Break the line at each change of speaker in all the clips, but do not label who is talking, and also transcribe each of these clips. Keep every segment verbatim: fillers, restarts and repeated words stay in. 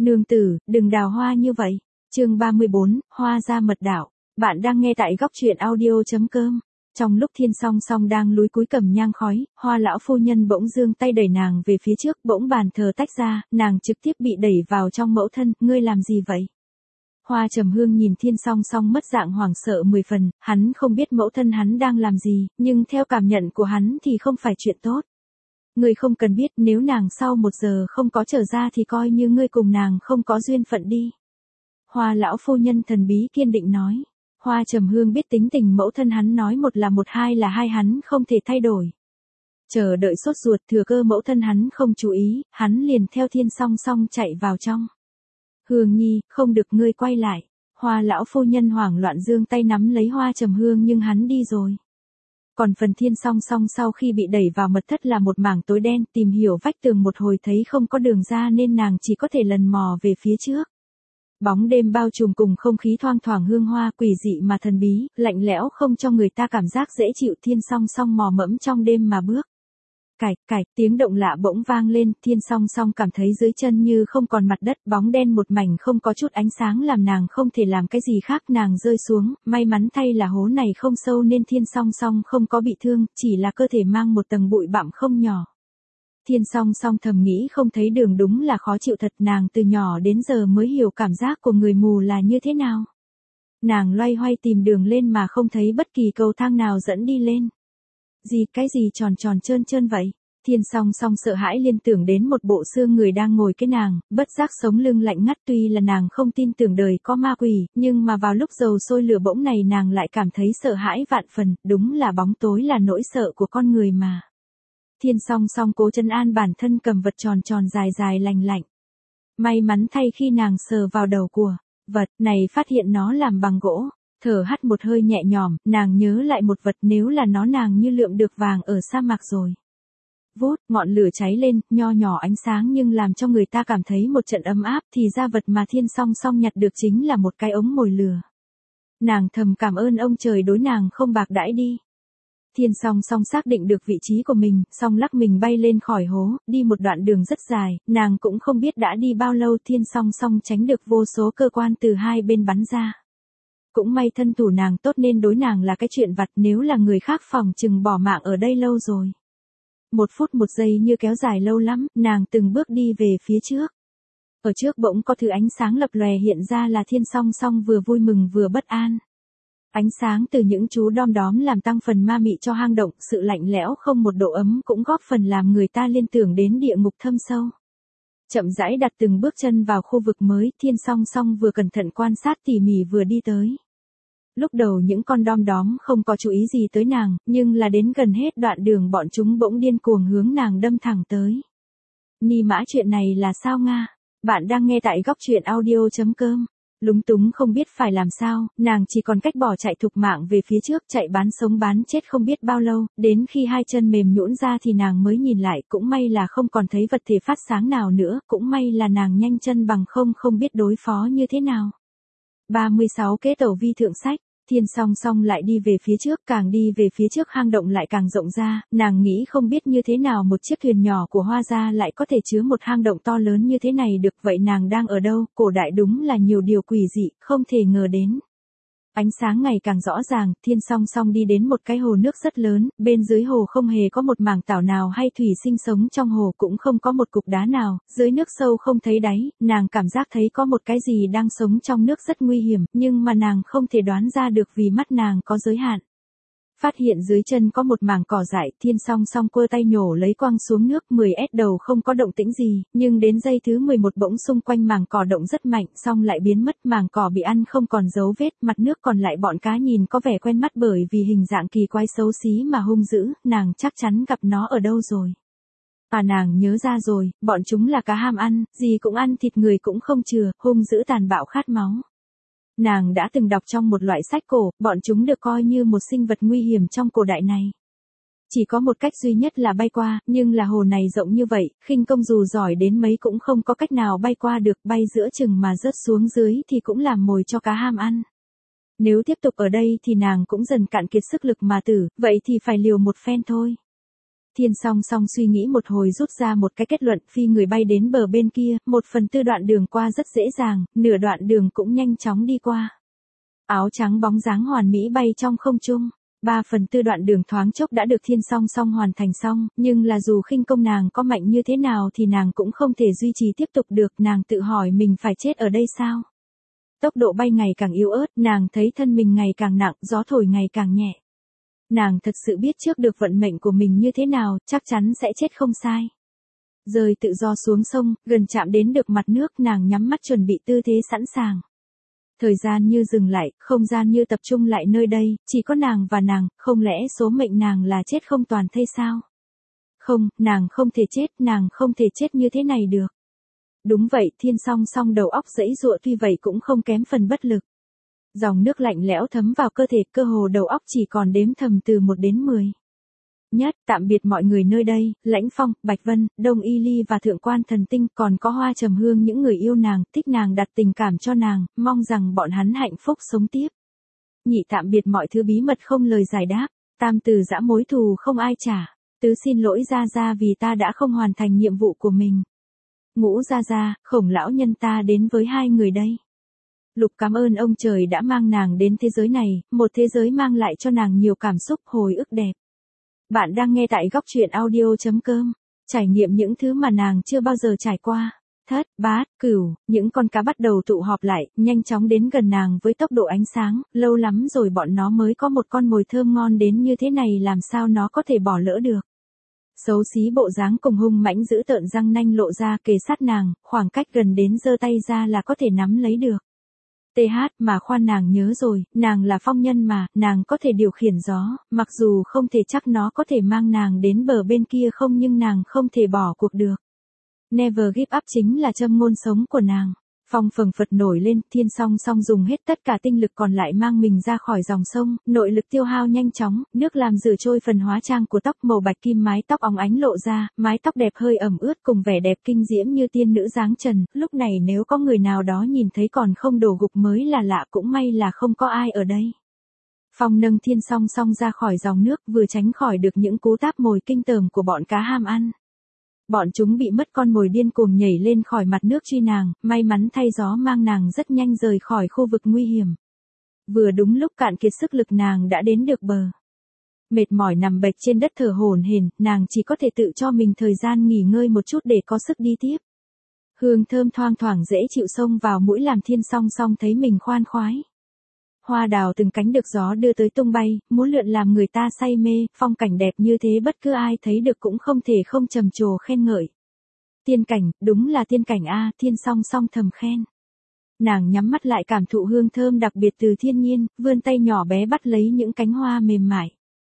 Nương tử, đừng đào hoa như vậy. Chương ba mươi bốn, Hoa ra mật đạo. Bạn đang nghe tại góc truyện audio.com. Trong lúc Thiên Song Song đang lúi cúi cầm nhang khói, Hoa lão phu nhân bỗng giương tay đẩy nàng về phía trước, bỗng bàn thờ tách ra, nàng trực tiếp bị đẩy vào trong mẫu thân, ngươi làm gì vậy? Hoa Trầm Hương nhìn Thiên Song Song mất dạng hoảng sợ mười phần, hắn không biết mẫu thân hắn đang làm gì, nhưng theo cảm nhận của hắn thì không phải chuyện tốt. Ngươi không cần biết, nếu nàng sau một giờ không có trở ra thì coi như ngươi cùng nàng không có duyên phận đi. Hoa lão phu nhân thần bí kiên định nói. Hoa Trầm Hương biết tính tình mẫu thân hắn, nói một là một, hai là hai, hắn không thể thay đổi. Chờ đợi sốt ruột, thừa cơ mẫu thân hắn không chú ý, hắn liền theo Thiên Song Song chạy vào trong. Hương nhi, không được, ngươi quay lại. Hoa lão phu nhân hoảng loạn giương tay nắm lấy Hoa Trầm Hương, nhưng hắn đi rồi. Còn phần Thiên Song Song sau khi bị đẩy vào mật thất là một mảng tối đen, tìm hiểu vách tường một hồi thấy không có đường ra nên nàng chỉ có thể lần mò về phía trước. Bóng đêm bao trùm cùng không khí thoang thoảng hương hoa, quỷ dị mà thần bí, lạnh lẽo không cho người ta cảm giác dễ chịu. Thiên Song Song mò mẫm trong đêm mà bước. Cạch cạch, tiếng động lạ bỗng vang lên, Thiên Song Song cảm thấy dưới chân như không còn mặt đất, bóng đen một mảnh không có chút ánh sáng làm nàng không thể làm cái gì khác, nàng rơi xuống, may mắn thay là hố này không sâu nên Thiên Song Song không có bị thương, chỉ là cơ thể mang một tầng bụi bặm không nhỏ. Thiên Song Song thầm nghĩ không thấy đường đúng là khó chịu thật, nàng từ nhỏ đến giờ mới hiểu cảm giác của người mù là như thế nào. Nàng loay hoay tìm đường lên mà không thấy bất kỳ cầu thang nào dẫn đi lên. Gì, cái gì tròn tròn trơn trơn vậy? Thiên Song Song sợ hãi liên tưởng đến một bộ xương người đang ngồi cái nàng, bất giác sống lưng lạnh ngắt. Tuy là nàng không tin tưởng đời có ma quỷ, nhưng mà vào lúc dầu sôi lửa bỗng này nàng lại cảm thấy sợ hãi vạn phần, đúng là bóng tối là nỗi sợ của con người mà. Thiên Song Song cố trấn an bản thân, cầm vật tròn tròn dài dài lành lạnh. May mắn thay khi nàng sờ vào đầu của vật này phát hiện nó làm bằng gỗ. Thở hắt một hơi nhẹ nhõm, nàng nhớ lại một vật, nếu là nó nàng như lượm được vàng ở sa mạc rồi. Vút, ngọn lửa cháy lên, nho nhỏ ánh sáng nhưng làm cho người ta cảm thấy một trận ấm áp, thì ra vật mà Thiên Song Song nhặt được chính là một cái ống mồi lửa. Nàng thầm cảm ơn ông trời đối nàng không bạc đãi đi. Thiên Song Song xác định được vị trí của mình, song lắc mình bay lên khỏi hố, đi một đoạn đường rất dài, nàng cũng không biết đã đi bao lâu. Thiên Song Song tránh được vô số cơ quan từ hai bên bắn ra. Cũng may thân thủ nàng tốt nên đối nàng là cái chuyện vặt, nếu là người khác phòng chừng bỏ mạng ở đây lâu rồi. Một phút một giây như kéo dài lâu lắm, nàng từng bước đi về phía trước. Ở trước bỗng có thứ ánh sáng lập lòe hiện ra, là Thiên Song Song vừa vui mừng vừa bất an. Ánh sáng từ những chú đom đóm làm tăng phần ma mị cho hang động, sự lạnh lẽo không một độ ấm cũng góp phần làm người ta liên tưởng đến địa ngục thâm sâu. Chậm rãi đặt từng bước chân vào khu vực mới, Thiên Song Song vừa cẩn thận quan sát tỉ mỉ vừa đi tới. Lúc đầu những con đom đóm không có chú ý gì tới nàng, nhưng là đến gần hết đoạn đường bọn chúng bỗng điên cuồng hướng nàng đâm thẳng tới. Ni mã, chuyện này là sao Nga? Bạn đang nghe tại góc truyện audio.com. Lúng túng không biết phải làm sao, nàng chỉ còn cách bỏ chạy thục mạng về phía trước, chạy bán sống bán chết không biết bao lâu, đến khi hai chân mềm nhũn ra thì nàng mới nhìn lại, cũng may là không còn thấy vật thể phát sáng nào nữa, cũng may là nàng nhanh chân bằng không không biết đối phó như thế nào. ba mươi sáu Kế tẩu vi thượng sách. Thiên Song Song lại đi về phía trước, càng đi về phía trước hang động lại càng rộng ra, nàng nghĩ không biết như thế nào một chiếc thuyền nhỏ của Hoa gia lại có thể chứa một hang động to lớn như thế này được, vậy nàng đang ở đâu? Cổ đại đúng là nhiều điều quỷ dị, không thể ngờ đến. Ánh sáng ngày càng rõ ràng, Thiên Song Song đi đến một cái hồ nước rất lớn, bên dưới hồ không hề có một mảng tảo nào hay thủy sinh sống trong hồ, cũng không có một cục đá nào, dưới nước sâu không thấy đáy, nàng cảm giác thấy có một cái gì đang sống trong nước rất nguy hiểm, nhưng mà nàng không thể đoán ra được vì mắt nàng có giới hạn. Phát hiện dưới chân có một mảng cỏ dại, Thiên Song Song quơ tay nhổ lấy quăng xuống nước. Mười mét đầu không có động tĩnh gì, nhưng đến giây thứ mười một bỗng xung quanh mảng cỏ động rất mạnh, xong lại biến mất, mảng cỏ bị ăn không còn dấu vết, mặt nước còn lại bọn cá nhìn có vẻ quen mắt bởi vì hình dạng kỳ quái xấu xí mà hung dữ, nàng chắc chắn gặp nó ở đâu rồi. À, nàng nhớ ra rồi, bọn chúng là cá ham ăn, gì cũng ăn, thịt người cũng không chừa, hung dữ tàn bạo khát máu. Nàng đã từng đọc trong một loại sách cổ, bọn chúng được coi như một sinh vật nguy hiểm trong cổ đại này. Chỉ có một cách duy nhất là bay qua, nhưng là hồ này rộng như vậy, khinh công dù giỏi đến mấy cũng không có cách nào bay qua được, bay giữa chừng mà rớt xuống dưới thì cũng làm mồi cho cá ham ăn. Nếu tiếp tục ở đây thì nàng cũng dần cạn kiệt sức lực mà tử, vậy thì phải liều một phen thôi. Thiên Song Song suy nghĩ một hồi rút ra một cái kết luận, phi người bay đến bờ bên kia, một phần tư đoạn đường qua rất dễ dàng, nửa đoạn đường cũng nhanh chóng đi qua. Áo trắng bóng dáng hoàn mỹ bay trong không trung. Ba phần tư đoạn đường thoáng chốc đã được Thiên Song Song hoàn thành xong, nhưng là dù khinh công nàng có mạnh như thế nào thì nàng cũng không thể duy trì tiếp tục được, nàng tự hỏi mình phải chết ở đây sao? Tốc độ bay ngày càng yếu ớt, nàng thấy thân mình ngày càng nặng, gió thổi ngày càng nhẹ. Nàng thật sự biết trước được vận mệnh của mình như thế nào, chắc chắn sẽ chết không sai. Rơi tự do xuống sông, gần chạm đến được mặt nước, nàng nhắm mắt chuẩn bị tư thế sẵn sàng. Thời gian như dừng lại, không gian như tập trung lại nơi đây, chỉ có nàng và nàng, không lẽ số mệnh nàng là chết không toàn thây sao? Không, nàng không thể chết, nàng không thể chết như thế này được. Đúng vậy, Thiên Song Song đầu óc giãy giụa, tuy vậy cũng không kém phần bất lực. Dòng nước lạnh lẽo thấm vào cơ thể, cơ hồ đầu óc chỉ còn đếm thầm từ một đến mười. Nhất, tạm biệt mọi người nơi đây, Lãnh Phong, Bạch Vân, Đông Y Ly và Thượng Quan Thần Tinh, còn có Hoa Trầm Hương, những người yêu nàng, thích nàng, đặt tình cảm cho nàng, mong rằng bọn hắn hạnh phúc sống tiếp. Nhị, tạm biệt mọi thứ bí mật không lời giải đáp. Tam, từ giã mối thù không ai trả. Tứ, xin lỗi Gia Gia vì ta đã không hoàn thành nhiệm vụ của mình. Ngũ, Gia Gia, Khổng lão nhân ta đến với hai người đây. Lục, cảm ơn ông trời đã mang nàng đến thế giới này, một thế giới mang lại cho nàng nhiều cảm xúc, hồi ức đẹp. Bạn đang nghe tại góc truyện audio chấm com. Trải nghiệm những thứ mà nàng chưa bao giờ trải qua. Thất, bát, cửu, những con cá bắt đầu tụ họp lại, nhanh chóng đến gần nàng với tốc độ ánh sáng, lâu lắm rồi bọn nó mới có một con mồi thơm ngon đến như thế này, làm sao nó có thể bỏ lỡ được. Xấu xí bộ dáng cùng hung mãnh giữ tợn, răng nanh lộ ra kề sát nàng, khoảng cách gần đến giơ tay ra là có thể nắm lấy được. tê hát, mà khoan, nàng nhớ rồi, nàng là phong nhân mà, nàng có thể điều khiển gió, mặc dù không thể chắc nó có thể mang nàng đến bờ bên kia không, nhưng nàng không thể bỏ cuộc được. Never give up chính là châm ngôn sống của nàng. Phong phừng phật nổi lên, Thiên Song Song dùng hết tất cả tinh lực còn lại mang mình ra khỏi dòng sông, nội lực tiêu hao nhanh chóng, nước làm rửa trôi phần hóa trang của tóc, màu bạch kim mái tóc óng ánh lộ ra, mái tóc đẹp hơi ẩm ướt cùng vẻ đẹp kinh diễm như tiên nữ dáng trần, lúc này nếu có người nào đó nhìn thấy còn không đổ gục mới là lạ, cũng may là không có ai ở đây. Phong nâng Thiên Song Song ra khỏi dòng nước, vừa tránh khỏi được những cú táp mồi kinh tởm của bọn cá ham ăn. Bọn chúng bị mất con mồi điên cuồng nhảy lên khỏi mặt nước truy nàng, may mắn thay gió mang nàng rất nhanh rời khỏi khu vực nguy hiểm. Vừa đúng lúc cạn kiệt sức lực, nàng đã đến được bờ. Mệt mỏi nằm bệt trên đất thở hổn hển, nàng chỉ có thể tự cho mình thời gian nghỉ ngơi một chút để có sức đi tiếp. Hương thơm thoang thoảng dễ chịu xông vào mũi làm Thiên Song Song thấy mình khoan khoái. Hoa đào từng cánh được gió đưa tới tung bay, múa lượn làm người ta say mê, phong cảnh đẹp như thế bất cứ ai thấy được cũng không thể không trầm trồ khen ngợi. Tiên cảnh, đúng là tiên cảnh a, Thiên Song Song thầm khen. Nàng nhắm mắt lại cảm thụ hương thơm đặc biệt từ thiên nhiên, vươn tay nhỏ bé bắt lấy những cánh hoa mềm mại.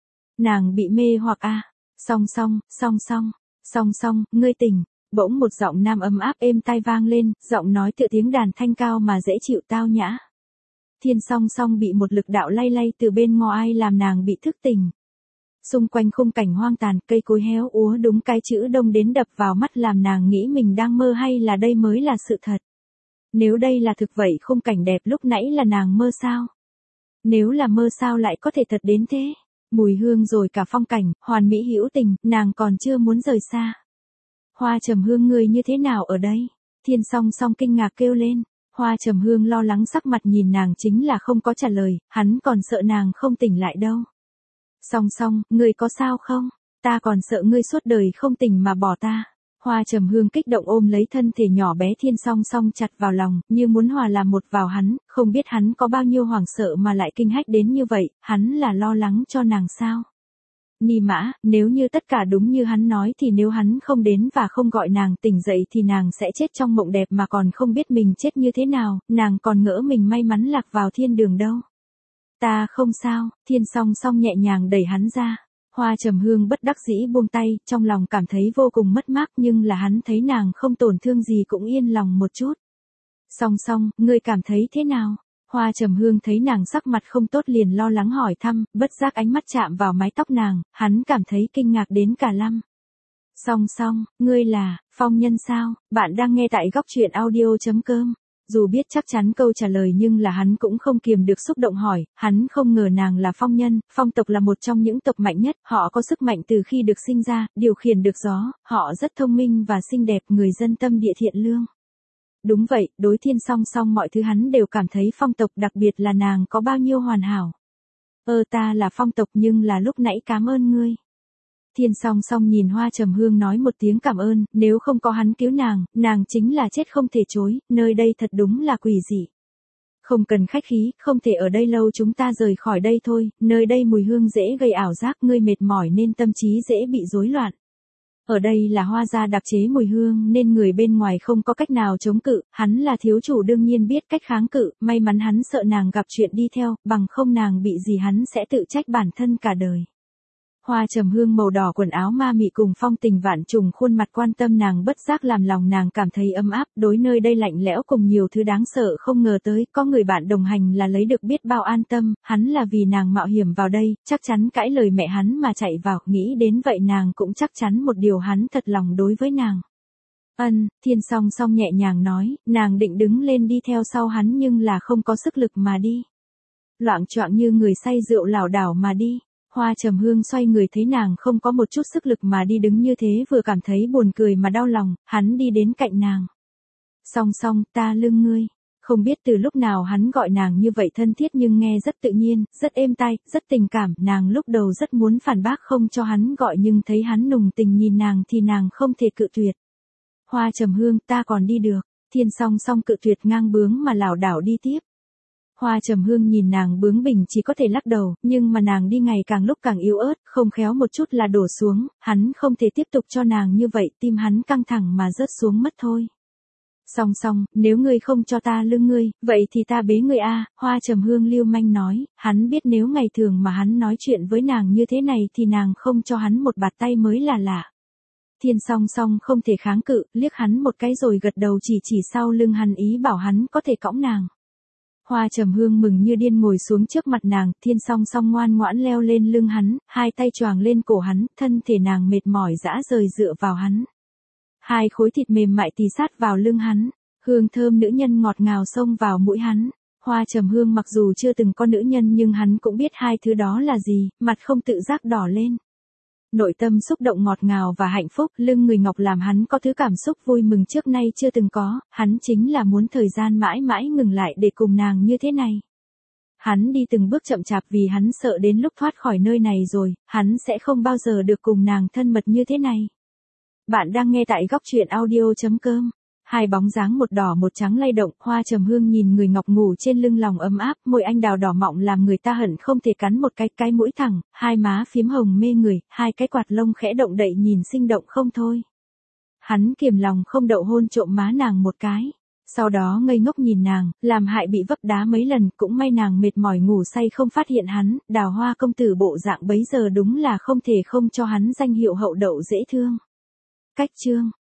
Nàng bị mê hoặc a. Song Song, Song Song, Song Song, ngươi tỉnh. Bỗng một giọng nam ấm áp êm tai vang lên, giọng nói tựa tiếng đàn thanh cao mà dễ chịu tao nhã. Thiên Song Song bị một lực đạo lay lay từ bên ngoài làm nàng bị thức tỉnh. Xung quanh khung cảnh hoang tàn, cây cối héo úa, đúng cái chữ đông đến đập vào mắt làm nàng nghĩ mình đang mơ hay là đây mới là sự thật. Nếu đây là thực vậy khung cảnh đẹp lúc nãy là nàng mơ sao? Nếu là mơ sao lại có thể thật đến thế? Mùi hương rồi cả phong cảnh, hoàn mỹ hữu tình, nàng còn chưa muốn rời xa. Hoa Trầm Hương, ngươi như thế nào ở đây? Thiên Song Song kinh ngạc kêu lên. Hoa Trầm Hương lo lắng sắc mặt nhìn nàng chính là không có trả lời, hắn còn sợ nàng không tỉnh lại đâu. Song Song, ngươi có sao không? Ta còn sợ ngươi suốt đời không tỉnh mà bỏ ta. Hoa Trầm Hương kích động ôm lấy thân thể nhỏ bé Thiên Song Song chặt vào lòng, như muốn hòa làm một vào hắn, không biết hắn có bao nhiêu hoảng sợ mà lại kinh hách đến như vậy, hắn là lo lắng cho nàng sao? Ni mã, nếu như tất cả đúng như hắn nói thì nếu hắn không đến và không gọi nàng tỉnh dậy thì nàng sẽ chết trong mộng đẹp mà còn không biết mình chết như thế nào, nàng còn ngỡ mình may mắn lạc vào thiên đường đâu. Ta không sao, Thiên Song Song nhẹ nhàng đẩy hắn ra. Hoa Trầm Hương bất đắc dĩ buông tay, trong lòng cảm thấy vô cùng mất mát, nhưng là hắn thấy nàng không tổn thương gì cũng yên lòng một chút. Song Song, ngươi cảm thấy thế nào? Hoa Trầm Hương thấy nàng sắc mặt không tốt liền lo lắng hỏi thăm, bất giác ánh mắt chạm vào mái tóc nàng, hắn cảm thấy kinh ngạc đến cả lăm. Song Song, ngươi là phong nhân sao? Bạn đang nghe tại góc truyện audio chấm com. Dù biết chắc chắn câu trả lời nhưng là hắn cũng không kiềm được xúc động hỏi, hắn không ngờ nàng là phong nhân, phong tộc là một trong những tộc mạnh nhất, họ có sức mạnh từ khi được sinh ra, điều khiển được gió, họ rất thông minh và xinh đẹp, người dân tâm địa thiện lương. Đúng vậy, đối Thiên Song Song mọi thứ hắn đều cảm thấy phong tộc, đặc biệt là nàng có bao nhiêu hoàn hảo. Ơ ta là phong tộc nhưng là lúc nãy cảm ơn ngươi. Thiên Song Song nhìn Hoa Trầm Hương nói một tiếng cảm ơn, nếu không có hắn cứu nàng, nàng chính là chết không thể chối, nơi đây thật đúng là quỷ dị. Không cần khách khí, không thể ở đây lâu, chúng ta rời khỏi đây thôi, nơi đây mùi hương dễ gây ảo giác, ngươi mệt mỏi nên tâm trí dễ bị rối loạn. Ở đây là Hoa gia đặc chế mùi hương nên người bên ngoài không có cách nào chống cự, hắn là thiếu chủ đương nhiên biết cách kháng cự, may mắn hắn sợ nàng gặp chuyện đi theo, bằng không nàng bị gì hắn sẽ tự trách bản thân cả đời. Hoa Trầm Hương màu đỏ quần áo ma mị cùng phong tình vạn trùng khuôn mặt quan tâm nàng bất giác làm lòng nàng cảm thấy ấm áp, đối nơi đây lạnh lẽo cùng nhiều thứ đáng sợ không ngờ tới, có người bạn đồng hành là lấy được biết bao an tâm, hắn là vì nàng mạo hiểm vào đây, chắc chắn cãi lời mẹ hắn mà chạy vào, nghĩ đến vậy nàng cũng chắc chắn một điều hắn thật lòng đối với nàng. Ân, Thiên Song Song nhẹ nhàng nói, nàng định đứng lên đi theo sau hắn nhưng là không có sức lực mà đi. Loạng choạng như người say rượu lảo đảo mà đi. Hoa Trầm Hương xoay người thấy nàng không có một chút sức lực mà đi đứng như thế vừa cảm thấy buồn cười mà đau lòng, hắn đi đến cạnh nàng. Song Song, ta lưng ngươi. Không biết từ lúc nào hắn gọi nàng như vậy thân thiết nhưng nghe rất tự nhiên, rất êm tai, rất tình cảm, nàng lúc đầu rất muốn phản bác không cho hắn gọi nhưng thấy hắn nùng tình nhìn nàng thì nàng không thể cự tuyệt. Hoa Trầm Hương, ta còn đi được. Thiên Song Song cự tuyệt ngang bướng mà lảo đảo đi tiếp. Hoa Trầm Hương nhìn nàng bướng bỉnh chỉ có thể lắc đầu, nhưng mà nàng đi ngày càng lúc càng yếu ớt, không khéo một chút là đổ xuống, hắn không thể tiếp tục cho nàng như vậy, tim hắn căng thẳng mà rớt xuống mất thôi. Song Song, nếu ngươi không cho ta lưng ngươi, vậy thì ta bế ngươi a. Hoa Trầm Hương lưu manh nói, hắn biết nếu ngày thường mà hắn nói chuyện với nàng như thế này thì nàng không cho hắn một bạt tay mới là lạ. Thiên Song Song không thể kháng cự, liếc hắn một cái rồi gật đầu chỉ chỉ sau lưng hắn ý bảo hắn có thể cõng nàng. Hoa Trầm Hương mừng như điên ngồi xuống trước mặt nàng, Thiên Song Song ngoan ngoãn leo lên lưng hắn, hai tay choàng lên cổ hắn, thân thể nàng mệt mỏi dã rời dựa vào hắn. Hai khối thịt mềm mại tì sát vào lưng hắn, hương thơm nữ nhân ngọt ngào xông vào mũi hắn. Hoa Trầm Hương mặc dù chưa từng có nữ nhân nhưng hắn cũng biết hai thứ đó là gì, mặt không tự giác đỏ lên. Nội tâm xúc động ngọt ngào và hạnh phúc, lưng người ngọc làm hắn có thứ cảm xúc vui mừng trước nay chưa từng có, hắn chính là muốn thời gian mãi mãi ngừng lại để cùng nàng như thế này. Hắn đi từng bước chậm chạp vì hắn sợ đến lúc thoát khỏi nơi này rồi, hắn sẽ không bao giờ được cùng nàng thân mật như thế này. Bạn đang nghe tại góc truyện audio chấm com. Hai bóng dáng một đỏ một trắng lay động, Hoa Trầm Hương nhìn người ngọc ngủ trên lưng lòng ấm áp, môi anh đào đỏ mọng làm người ta hận không thể cắn một cái, cái mũi thẳng, hai má phím hồng mê người, hai cái quạt lông khẽ động đậy nhìn sinh động không thôi. Hắn kiềm lòng không đậu hôn trộm má nàng một cái. Sau đó ngây ngốc nhìn nàng, làm hại bị vấp đá mấy lần, cũng may nàng mệt mỏi ngủ say không phát hiện hắn, Đào Hoa công tử bộ dạng bấy giờ đúng là không thể không cho hắn danh hiệu hậu đậu dễ thương. Cách chương